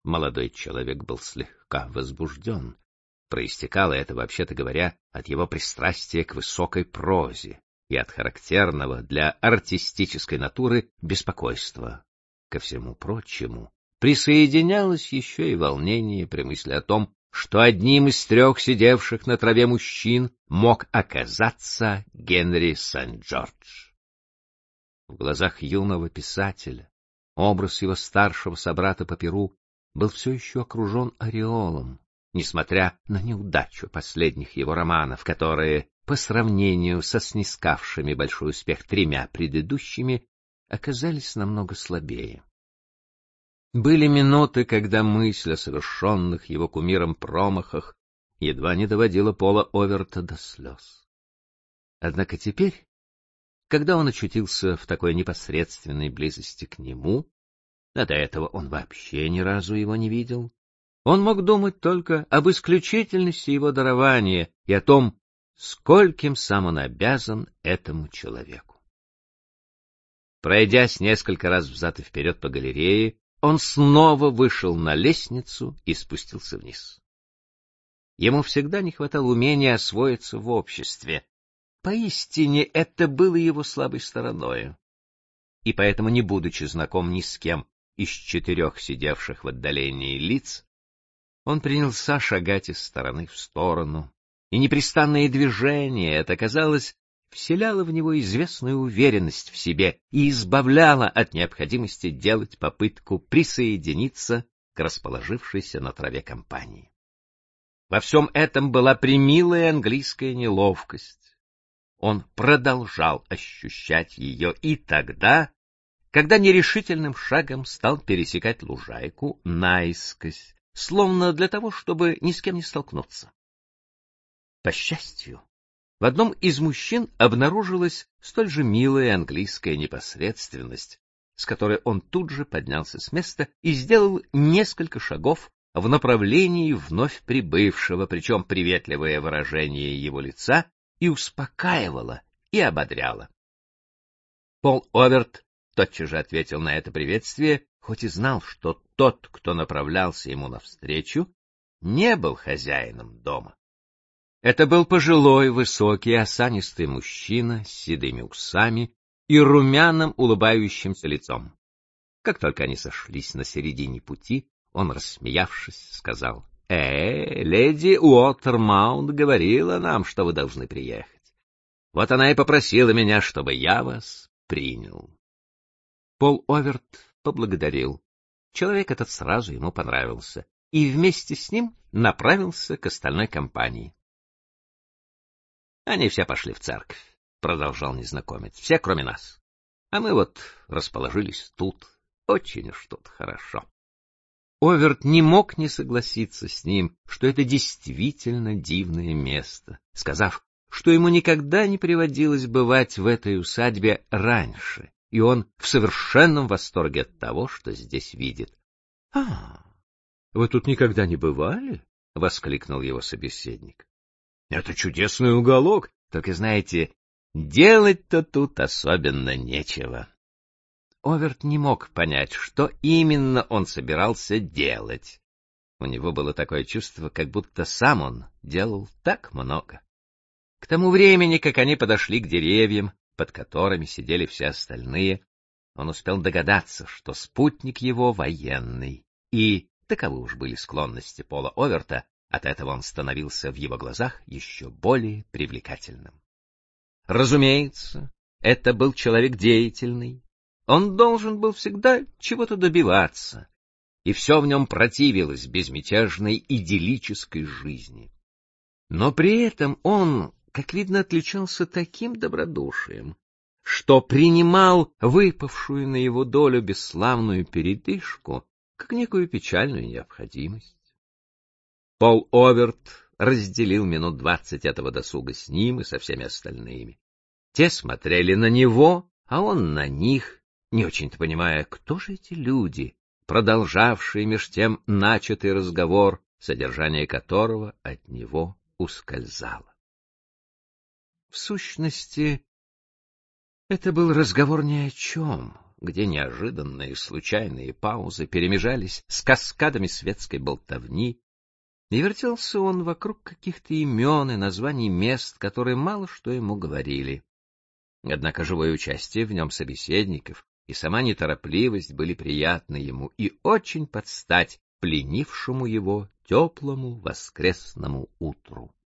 Молодой человек был слегка возбужден. Проистекало это, вообще-то говоря, от его пристрастия к высокой прозе и от характерного для артистической натуры беспокойства. Ко всему прочему, присоединялось еще и волнение при мысли о том, что одним из 3 сидевших на траве мужчин мог оказаться Генри Сент-Джордж. В глазах юного писателя образ его старшего собрата по перу был все еще окружен ореолом, несмотря на неудачу последних его романов, которые, по сравнению со снискавшими большой успех 3 предыдущими, оказались намного слабее. Были минуты, когда мысль о совершенных его кумиром промахах едва не доводила Пола Оверта до слез. Однако теперь, когда он очутился в такой непосредственной близости к нему, а до этого он вообще ни разу его не видел, он мог думать только об исключительности его дарования и о том, скольким сам он обязан этому человеку. Пройдясь несколько раз взад и вперед по галерее, он снова вышел на лестницу и спустился вниз. Ему всегда не хватало умения освоиться в обществе. Поистине, это было его слабой стороною. И поэтому, не будучи знаком ни с кем из 4 сидевших в отдалении лиц, он принялся шагать из стороны в сторону, и непрестанное движение это, казалось, вселяло в него известную уверенность в себе и избавляло от необходимости делать попытку присоединиться к расположившейся на траве компании. Во всем этом была премилая английская неловкость. Он продолжал ощущать ее и тогда, когда нерешительным шагом стал пересекать лужайку наискось, словно для того, чтобы ни с кем не столкнуться. По счастью, в одном из мужчин обнаружилась столь же милая английская непосредственность, с которой он тут же поднялся с места и сделал несколько шагов в направлении вновь прибывшего, причем приветливое выражение его лица и успокаивало, и ободряло. Пол Оверт тотчас же ответил на это приветствие, хоть и знал, что тот, кто направлялся ему навстречу, не был хозяином дома. Это был пожилой, высокий, осанистый мужчина с седыми усами и румяным улыбающимся лицом. Как только они сошлись на середине пути, он, рассмеявшись, сказал: леди Уотермаунт говорила нам, что вы должны приехать. Вот она и попросила меня, чтобы я вас принял». Пол Оверт поблагодарил. Человек этот сразу ему понравился, и вместе с ним направился к остальной компании. «Они все пошли в церковь», — продолжал незнакомец, — «все, кроме нас. А мы вот расположились тут. Очень уж тут хорошо». Оверт не мог не согласиться с ним, что это действительно дивное место, сказав, что ему никогда не приводилось бывать в этой усадьбе раньше, и он в совершенном восторге от того, что здесь видит. — Вы тут никогда не бывали? — воскликнул его собеседник. — Это чудесный уголок, только, знаете, делать-то тут особенно нечего. Оверт не мог понять, что именно он собирался делать. У него было такое чувство, как будто сам он делал так много. К тому времени, как они подошли к деревьям, под которыми сидели все остальные, он успел догадаться, что спутник его военный, и таковы уж были склонности Пола Оверта, от этого он становился в его глазах еще более привлекательным. Разумеется, это был человек деятельный. Он должен был всегда чего-то добиваться, и все в нем противилось безмятежной идиллической жизни. Но при этом он, как видно, отличался таким добродушием, что принимал выпавшую на его долю бесславную передышку как некую печальную необходимость. Пол Оверт разделил минут 20 этого досуга с ним и со всеми остальными. Те смотрели на него, а он на них, не очень-то понимая, кто же эти люди, продолжавшие меж тем начатый разговор, содержание которого от него ускользало. В сущности, это был разговор ни о чем, где неожиданные и случайные паузы перемежались с каскадами светской болтовни, и вертелся он вокруг каких-то имен и названий мест, которые мало что ему говорили. Однако живое участие в нем собеседников и сама неторопливость были приятны ему и очень подстать пленившему его теплому воскресному утру.